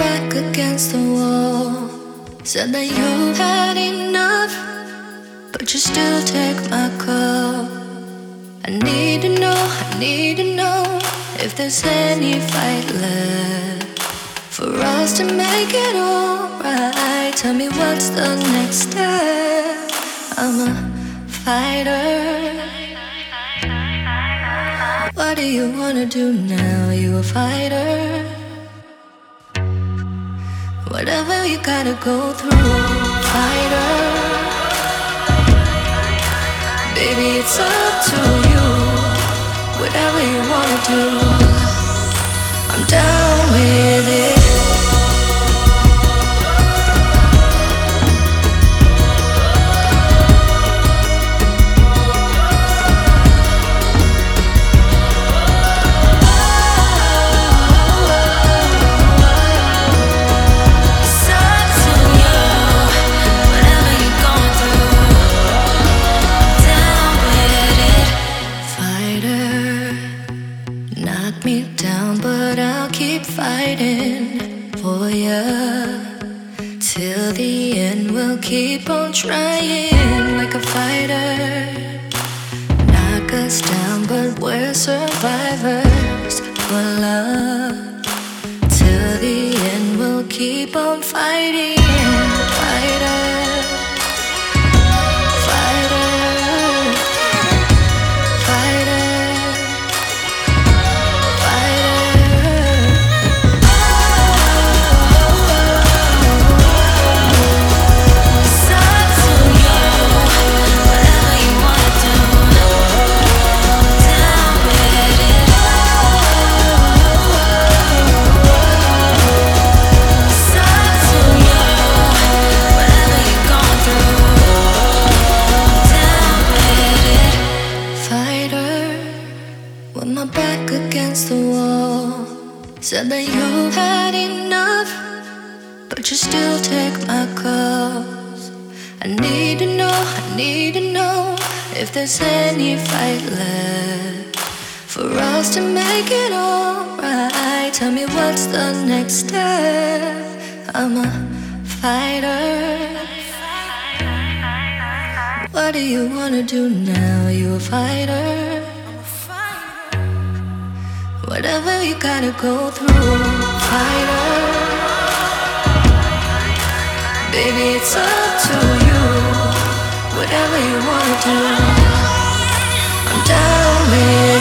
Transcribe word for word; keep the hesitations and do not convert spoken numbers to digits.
back against the wall. Said that you had enough, but you still take my call. I need to know, I need to know if there's any fight left for us to make it alright. Tell me what's the next step. I'm a fighter. What do you wanna do now? You a fighter? Whatever you gotta go through, fighter. Baby, it's up to you. Whatever you wanna do, I'm down with it. Fighting for ya till the end. We'll keep on trying like a fighter. Knock us down, but we're survivors for love. Till the end, we'll keep on fighting. Fighter, fighter, fighter. Said that you had enough, but you still take my calls. I need to know, I need to know if there's any fight left for us to make it alright. Tell me what's the next step. I'm a fighter. What do you wanna do now? You a fighter? Whatever you gotta go through, fighter. Baby, it's up to you. Whatever you wanna do, I'm down with